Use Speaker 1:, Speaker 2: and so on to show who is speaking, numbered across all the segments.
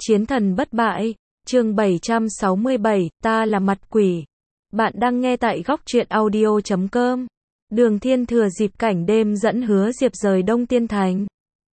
Speaker 1: Chiến thần bất bại, chương 767, ta là mặt quỷ. Bạn đang nghe tại góc truyện audio.com. Đường Thiên thừa dịp cảnh đêm dẫn Hứa Diệp rời Đông Tiên Thành.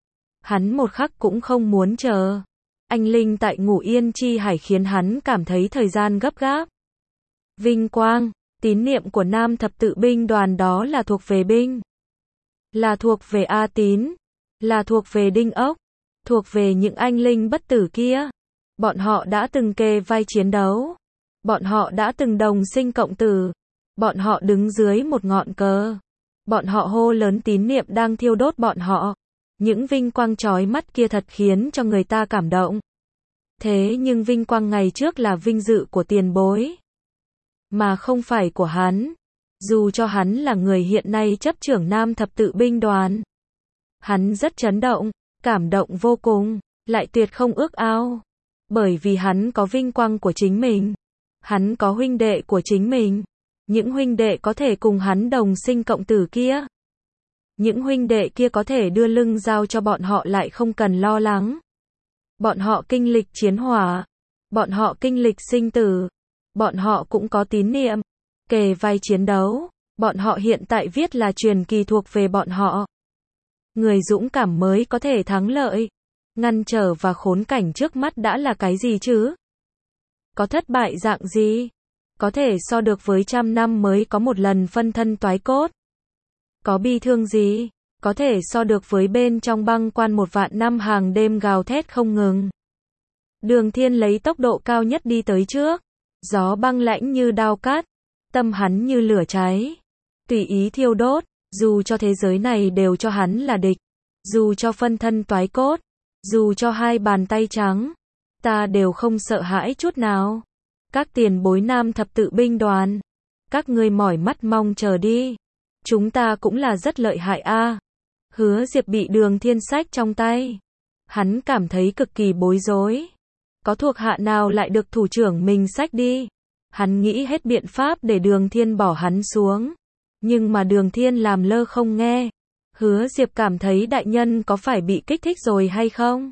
Speaker 1: Hắn một khắc cũng không muốn chờ. Anh linh tại Ngũ Yên Chi Hải khiến hắn cảm thấy thời gian gấp gáp. Vinh quang, tín niệm của Nam Thập Tự binh đoàn đó là thuộc về binh. Là thuộc về A Tín. Là thuộc về Đinh Ốc. Thuộc về những anh linh bất tử kia. Bọn họ đã từng kề vai chiến đấu. Bọn họ đã từng đồng sinh cộng tử. Bọn họ đứng dưới một ngọn cờ. Bọn họ hô lớn tín niệm đang thiêu đốt bọn họ. Những vinh quang chói mắt kia thật khiến cho người ta cảm động. Thế nhưng vinh quang ngày trước là vinh dự của tiền bối. Mà không phải của hắn. Dù cho hắn là người hiện nay chấp trưởng Nam Thập Tự binh đoàn. Hắn rất chấn động, cảm động vô cùng, lại tuyệt không ước ao. Bởi vì hắn có vinh quang của chính mình. Hắn có huynh đệ của chính mình. Những huynh đệ có thể cùng hắn đồng sinh cộng tử kia. Những huynh đệ kia có thể đưa lưng giao cho bọn họ lại không cần lo lắng. Bọn họ kinh lịch chiến hỏa. Bọn họ kinh lịch sinh tử. Bọn họ cũng có tín niệm. Kề vai chiến đấu. Bọn họ hiện tại viết là truyền kỳ thuộc về bọn họ. Người dũng cảm mới có thể thắng lợi. Ngăn trở và khốn cảnh trước mắt đã là cái gì chứ? Có thất bại dạng gì? Có thể so được với 100 năm mới có một lần phân thân toái cốt? Có bi thương gì? Có thể so được với bên trong băng quan 1 vạn năm hàng đêm gào thét không ngừng? Đường Thiên lấy tốc độ cao nhất đi tới trước. Gió băng lãnh như đao cắt. Tâm hắn như lửa cháy. Tùy ý thiêu đốt. Dù cho thế giới này đều cho hắn là địch. Dù cho phân thân toái cốt. Dù cho 2 bàn tay trắng. Ta đều không sợ hãi chút nào. Các tiền bối Nam Thập Tự binh đoàn. Các ngươi mỏi mắt mong chờ đi. Chúng ta cũng là rất lợi hại a. Hứa Diệp bị Đường Thiên xách trong tay. Hắn cảm thấy cực kỳ bối rối. Có thuộc hạ nào lại được thủ trưởng mình xách đi. Hắn nghĩ hết biện pháp để Đường Thiên bỏ hắn xuống. Nhưng mà Đường Thiên làm lơ không nghe. Hứa Diệp cảm thấy đại nhân có phải bị kích thích rồi hay không?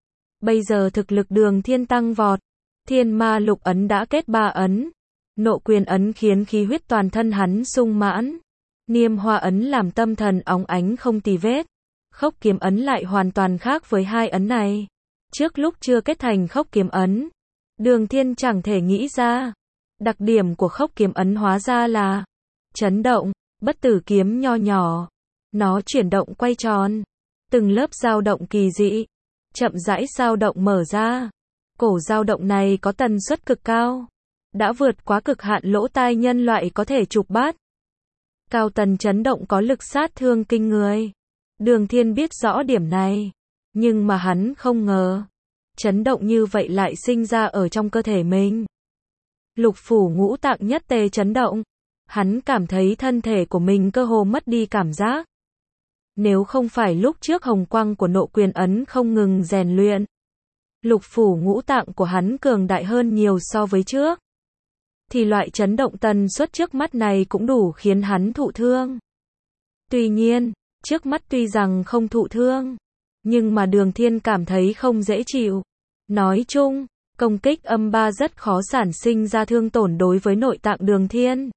Speaker 1: Bây giờ thực lực Đường Thiên tăng vọt. Thiên ma lục ấn đã kết 3 ấn. Nộ quyền ấn khiến khí huyết toàn thân hắn sung mãn. Niêm hoa ấn làm tâm thần óng ánh không tì vết. Khốc kiếm ấn lại hoàn toàn khác với 2 ấn này. Trước lúc chưa kết thành khốc kiếm ấn, Đường Thiên chẳng thể nghĩ ra. Đặc điểm của khốc kiếm ấn hóa ra là chấn động, bất tử kiếm nho nhỏ. Nó chuyển động quay tròn. Từng lớp dao động kỳ dị. Chậm rãi dao động mở ra. Cổ dao động này có tần suất cực cao. Đã vượt quá cực hạn lỗ tai nhân loại có thể chụp bắt. Cao tần chấn động có lực sát thương kinh người. Đường Thiên biết rõ điểm này. Nhưng mà hắn không ngờ. Chấn động như vậy lại sinh ra ở trong cơ thể mình. Lục phủ ngũ tạng nhất tề chấn động. Hắn cảm thấy thân thể của mình cơ hồ mất đi cảm giác. Nếu không phải lúc trước hồng quang của nộ quyền ấn không ngừng rèn luyện. Lục phủ ngũ tạng của hắn cường đại hơn nhiều so với trước. Thì loại chấn động tần suất trước mắt này cũng đủ khiến hắn thụ thương. Tuy nhiên, trước mắt tuy rằng không thụ thương. Nhưng mà Đường Thiên cảm thấy không dễ chịu. Nói chung, công kích âm 3 rất khó sản sinh ra thương tổn đối với nội tạng Đường Thiên.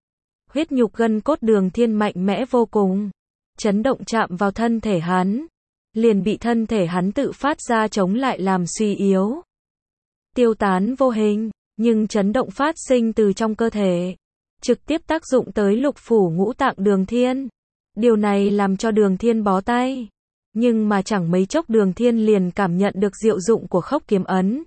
Speaker 1: Huyết nhục gân cốt Đường Thiên mạnh mẽ vô cùng. Chấn động chạm vào thân thể hắn. Liền bị thân thể hắn tự phát ra chống lại làm suy yếu. Tiêu tán vô hình, nhưng chấn động phát sinh từ trong cơ thể. Trực tiếp tác dụng tới lục phủ ngũ tạng Đường Thiên. Điều này làm cho Đường Thiên bó tay. Nhưng mà chẳng mấy chốc Đường Thiên liền cảm nhận được diệu dụng của khốc kiếm ấn.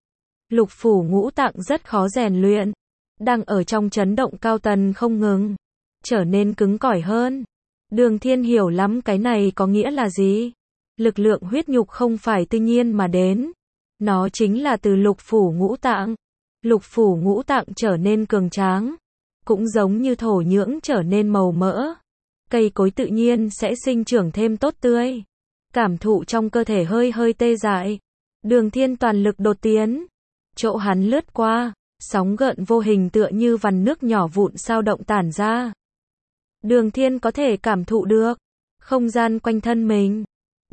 Speaker 1: Lục phủ ngũ tạng rất khó rèn luyện. Đang ở trong chấn động cao tần không ngừng. Trở nên cứng cỏi hơn. Đường Thiên hiểu lắm cái này có nghĩa là gì. Lực lượng huyết nhục không phải tự nhiên mà đến. Nó chính là từ lục phủ ngũ tạng. Lục phủ ngũ tạng trở nên cường tráng. Cũng giống như thổ nhưỡng trở nên màu mỡ. Cây cối tự nhiên sẽ sinh trưởng thêm tốt tươi. Cảm thụ trong cơ thể hơi hơi tê dại. Đường Thiên toàn lực đột tiến. Chỗ hắn lướt qua. Sóng gợn vô hình tựa như vằn nước nhỏ vụn sao động tản ra. Đường Thiên có thể cảm thụ được. Không gian quanh thân mình.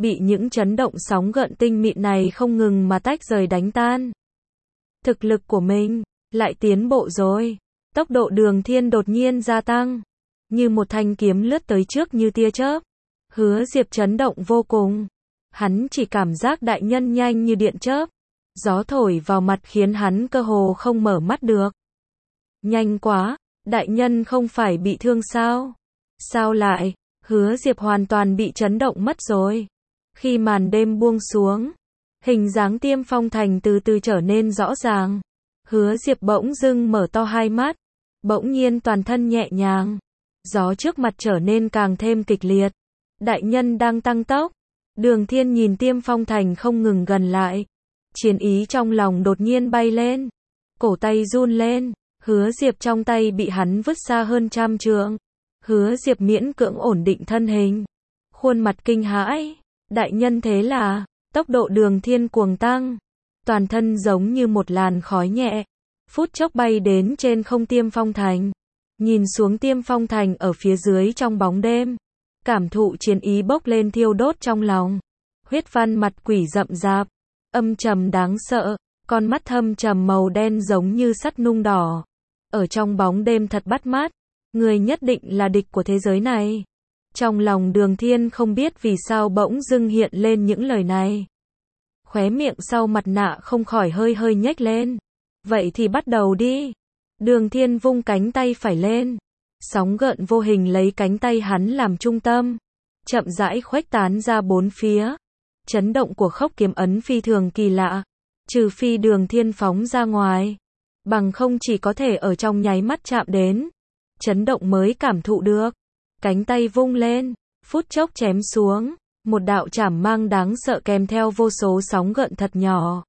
Speaker 1: bị những chấn động sóng gợn tinh mịn này không ngừng mà tách rời đánh tan. Thực lực của mình lại tiến bộ rồi. Tốc độ Đường Thiên đột nhiên gia tăng, như một thanh kiếm lướt tới trước như tia chớp. Hứa Diệp chấn động vô cùng. Hắn chỉ cảm giác đại nhân nhanh như điện chớp. Gió thổi vào mặt khiến hắn cơ hồ không mở mắt được. Nhanh quá, đại nhân không phải bị thương sao? Sao lại? Hứa Diệp hoàn toàn bị chấn động mất rồi. Khi màn đêm buông xuống, hình dáng Tiêm Phong Thành từ từ trở nên rõ ràng. Hứa Diệp bỗng dưng mở to hai mắt, bỗng nhiên toàn thân nhẹ nhàng. Gió trước mặt trở nên càng thêm kịch liệt. Đại nhân đang tăng tốc. Đường Thiên nhìn Tiêm Phong Thành không ngừng gần lại. Chiến ý trong lòng đột nhiên bay lên. Cổ tay run lên. Hứa Diệp trong tay bị hắn vứt xa hơn 100 trượng. Hứa Diệp miễn cưỡng ổn định thân hình. Khuôn mặt kinh hãi. Đại nhân thế là, tốc độ Đường Thiên cuồng tăng. Toàn thân giống như một làn khói nhẹ. Phút chốc bay đến trên không Tiêm Phong Thành. Nhìn xuống Tiêm Phong Thành ở phía dưới trong bóng đêm. Cảm thụ chiến ý bốc lên thiêu đốt trong lòng. Huyết văn mặt quỷ rậm rạp. Âm trầm đáng sợ. Con mắt thâm trầm màu đen giống như sắt nung đỏ. Ở trong bóng đêm thật bắt mắt. Người nhất định là địch của thế giới này. Trong lòng Đường Thiên không biết vì sao bỗng dưng hiện lên những lời này. Khóe miệng sau mặt nạ không khỏi hơi hơi nhếch lên. Vậy thì bắt đầu đi. Đường Thiên vung cánh tay phải lên. Sóng gợn vô hình lấy cánh tay hắn làm trung tâm. Chậm rãi khuếch tán ra bốn phía. Chấn động của khốc kiếm ấn phi thường kỳ lạ. Trừ phi Đường Thiên phóng ra ngoài. Bằng không chỉ có thể ở trong nháy mắt chạm đến. Chấn động mới cảm thụ được. Cánh tay vung lên. Phút chốc chém xuống. Một đạo chảm mang đáng sợ kèm theo vô số sóng gợn thật nhỏ.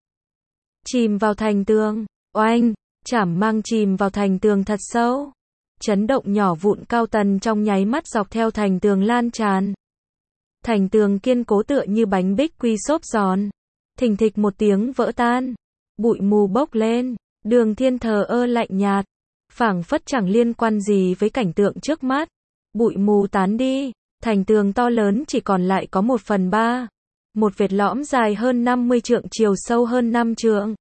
Speaker 1: Chìm vào thành tường. Oanh! Chảm mang chìm vào thành tường thật sâu. Chấn động nhỏ vụn cao tần trong nháy mắt dọc theo thành tường lan tràn. Thành tường kiên cố tựa như bánh bích quy xốp giòn. Thình thịch một tiếng vỡ tan. Bụi mù bốc lên. Đường Thiên thờ ơ lạnh nhạt. Phảng phất chẳng liên quan gì với cảnh tượng trước mắt. Bụi mù tán đi. Thành tường to lớn chỉ còn lại có 1/3. Một vệt lõm dài hơn 50 trượng, chiều sâu hơn 5 trượng.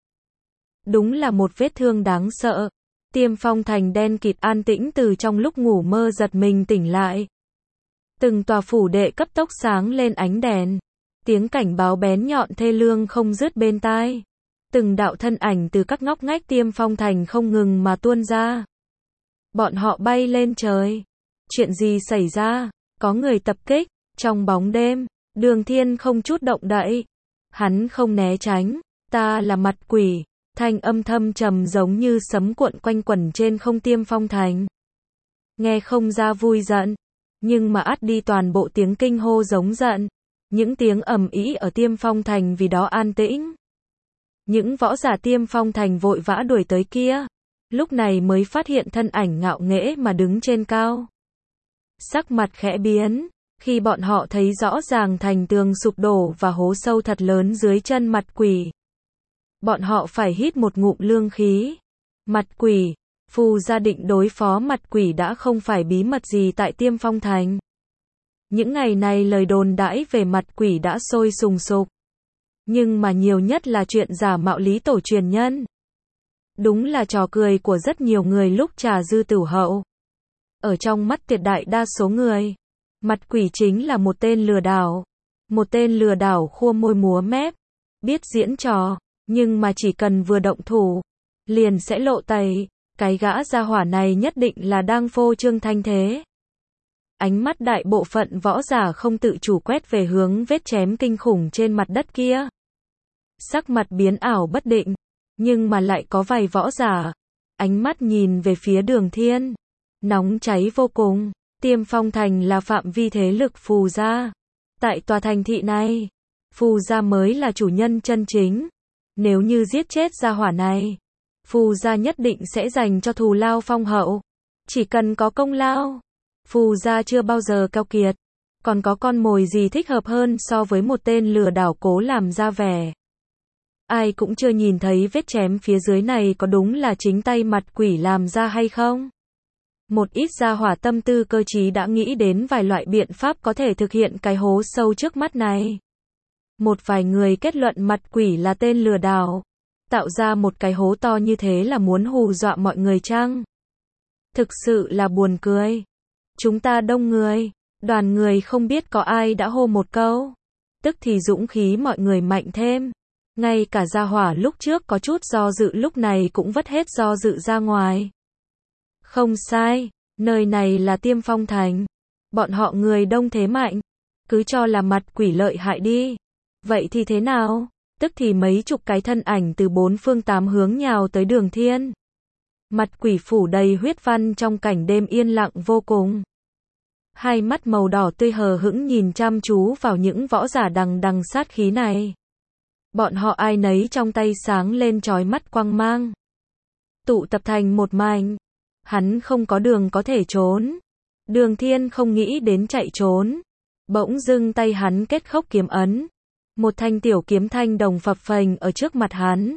Speaker 1: Đúng là một vết thương đáng sợ. Tiêm Phong Thành đen kịt an tĩnh từ trong lúc ngủ mơ giật mình tỉnh lại. Từng tòa phủ đệ cấp tốc sáng lên ánh đèn. Tiếng cảnh báo bén nhọn thê lương không dứt bên tai. Từng đạo thân ảnh từ các ngóc ngách Tiêm Phong Thành không ngừng mà tuôn ra. Bọn họ bay lên trời. Chuyện gì xảy ra? Có người tập kích. Trong bóng đêm, Đường Thiên không chút động đậy. Hắn không né tránh. Ta là mặt quỷ. Thanh âm thâm trầm giống như sấm cuộn quanh quẩn trên không Tiêm Phong Thành. Nghe không ra vui giận, nhưng mà át đi toàn bộ tiếng kinh hô giống giận. Những tiếng ầm ĩ ở Tiêm Phong Thành vì đó an tĩnh. Những võ giả Tiêm Phong Thành vội vã đuổi tới kia. Lúc này mới phát hiện thân ảnh ngạo nghễ mà đứng trên cao. Sắc mặt khẽ biến, khi bọn họ thấy rõ ràng thành tường sụp đổ và hố sâu thật lớn dưới chân mặt quỷ. Bọn họ phải hít một ngụm lương khí. Mặt quỷ, Phù gia định đối phó mặt quỷ đã không phải bí mật gì tại Tiêm Phong Thành. Những ngày này lời đồn đãi về mặt quỷ đã sôi sùng sục. Nhưng mà nhiều nhất là chuyện giả mạo lý tổ truyền nhân. Đúng là trò cười của rất nhiều người lúc trà dư tửu hậu. Ở trong mắt tuyệt đại đa số người, mặt quỷ chính là một tên lừa đảo. Một tên lừa đảo khua môi múa mép, biết diễn trò, nhưng mà chỉ cần vừa động thủ, liền sẽ lộ tẩy. Cái gã gia hỏa này nhất định là đang phô trương thanh thế. Ánh mắt đại bộ phận võ giả không tự chủ quét về hướng vết chém kinh khủng trên mặt đất kia. Sắc mặt biến ảo bất định, nhưng mà lại có vài võ giả. Ánh mắt nhìn về phía Đường Thiên, nóng cháy vô cùng. Tiêm Phong Thành là phạm vi thế lực Phù gia. Tại tòa thành thị này, Phù gia mới là chủ nhân chân chính. Nếu như giết chết gia hỏa này, Phù gia nhất định sẽ dành cho thù lao phong hậu. Chỉ cần có công lao, Phù gia chưa bao giờ keo kiệt. Còn có con mồi gì thích hợp hơn so với một tên lừa đảo cố làm ra vẻ. Ai cũng chưa nhìn thấy vết chém phía dưới này có đúng là chính tay mặt quỷ làm ra hay không. Một ít gia hỏa tâm tư cơ trí đã nghĩ đến vài loại biện pháp có thể thực hiện cái hố sâu trước mắt này. Một vài người kết luận mặt quỷ là tên lừa đảo. Tạo ra một cái hố to như thế là muốn hù dọa mọi người chăng? Thực sự là buồn cười. Chúng ta đông người, đoàn người không biết có ai đã hô một câu. Tức thì dũng khí mọi người mạnh thêm. Ngay cả gia hỏa lúc trước có chút do dự lúc này cũng vất hết do dự ra ngoài. Không sai, nơi này là Tiêm Phong Thành. Bọn họ người đông thế mạnh. Cứ cho là mặt quỷ lợi hại đi. Vậy thì thế nào? Tức thì mấy chục cái thân ảnh từ bốn phương tám hướng nhào tới Đường Thiên. Mặt quỷ phủ đầy huyết văn trong cảnh đêm yên lặng vô cùng. Hai mắt màu đỏ tươi hờ hững nhìn chăm chú vào những võ giả đằng đằng sát khí này. Bọn họ ai nấy trong tay sáng lên chói mắt quang mang. Tụ tập thành một mảnh. Hắn không có đường có thể trốn. Đường Thiên không nghĩ đến chạy trốn. Bỗng dưng tay hắn kết khốc kiếm ấn. Một thanh tiểu kiếm thanh đồng phập phềnh ở trước mặt hắn.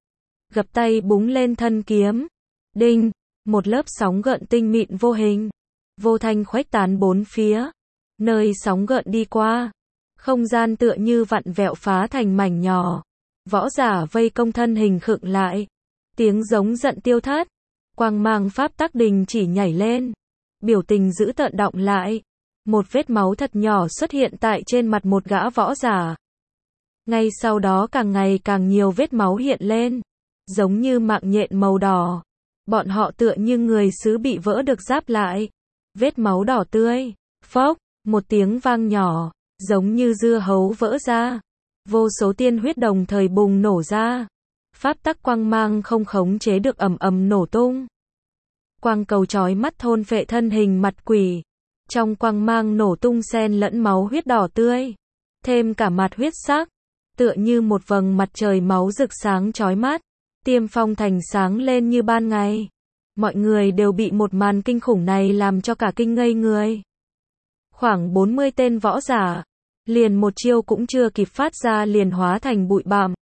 Speaker 1: Gập tay búng lên thân kiếm. Đinh, một lớp sóng gợn tinh mịn vô hình, vô thanh khuếch tán bốn phía. Nơi sóng gợn đi qua, không gian tựa như vặn vẹo phá thành mảnh nhỏ. Võ giả vây công thân hình khựng lại. Tiếng giống giận tiêu thất. Quang mang pháp tắc đình chỉ nhảy lên. Biểu tình dữ tợn đọng lại. Một vết máu thật nhỏ xuất hiện tại trên mặt một gã võ giả. Ngay sau đó càng ngày càng nhiều vết máu hiện lên. Giống như mạng nhện màu đỏ. Bọn họ tựa như người sứ bị vỡ được giáp lại. Vết máu đỏ tươi. Phốc, một tiếng vang nhỏ. Giống như dưa hấu vỡ ra. Vô số tiên huyết đồng thời bùng nổ ra. Pháp tắc quang mang không khống chế được ầm ầm nổ tung. Quang cầu chói mắt thôn phệ thân hình mặt quỷ. Trong quang mang nổ tung xen lẫn máu huyết đỏ tươi. Thêm cả mặt huyết sắc. Tựa như một vầng mặt trời máu rực sáng chói mắt. Tiêm Phong Thành sáng lên như ban ngày. Mọi người đều bị một màn kinh khủng này làm cho cả kinh ngây người. Khoảng 40 tên võ giả. Liền một chiêu cũng chưa kịp phát ra liền hóa thành bụi bặm.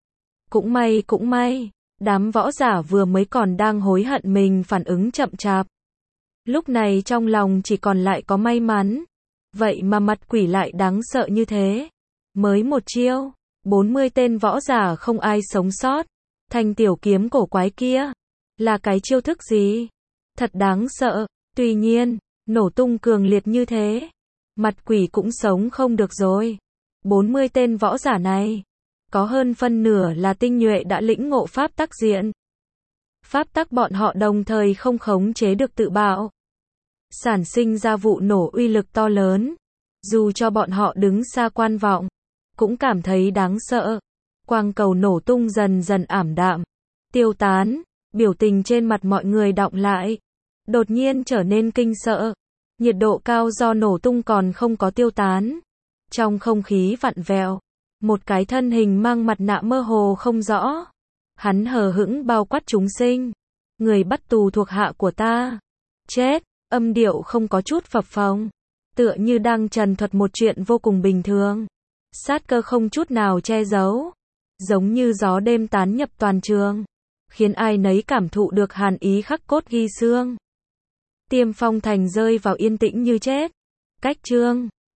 Speaker 1: Cũng may. Đám võ giả vừa mới còn đang hối hận mình phản ứng chậm chạp. Lúc này trong lòng chỉ còn lại có may mắn. Vậy mà mặt quỷ lại đáng sợ như thế. Mới một chiêu, 40 tên võ giả không ai sống sót. Thanh tiểu kiếm cổ quái kia. Là cái chiêu thức gì? Thật đáng sợ. Tuy nhiên, nổ tung cường liệt như thế. Mặt quỷ cũng sống không được rồi. 40 tên võ giả này. Có hơn phân nửa là tinh nhuệ đã lĩnh ngộ pháp tắc diện. Pháp tắc bọn họ đồng thời không khống chế được tự bạo. Sản sinh ra vụ nổ uy lực to lớn. Dù cho bọn họ đứng xa quan vọng. Cũng cảm thấy đáng sợ. Quang cầu nổ tung dần dần ảm đạm. Tiêu tán. Biểu tình trên mặt mọi người đọng lại. Đột nhiên trở nên kinh sợ. Nhiệt độ cao do nổ tung còn không có tiêu tán. Trong không khí vặn vẹo. Một cái thân hình mang mặt nạ mơ hồ không rõ. Hắn hờ hững bao quát chúng sinh. Người bắt tù thuộc hạ của ta. Chết. Âm điệu không có chút phập phồng. Tựa như đang trần thuật một chuyện vô cùng bình thường. Sát cơ không chút nào che giấu. Giống như gió đêm tán nhập toàn trường. Khiến ai nấy cảm thụ được hàn ý khắc cốt ghi xương. Tiêm Phong Thành rơi vào yên tĩnh như chết. Cách chương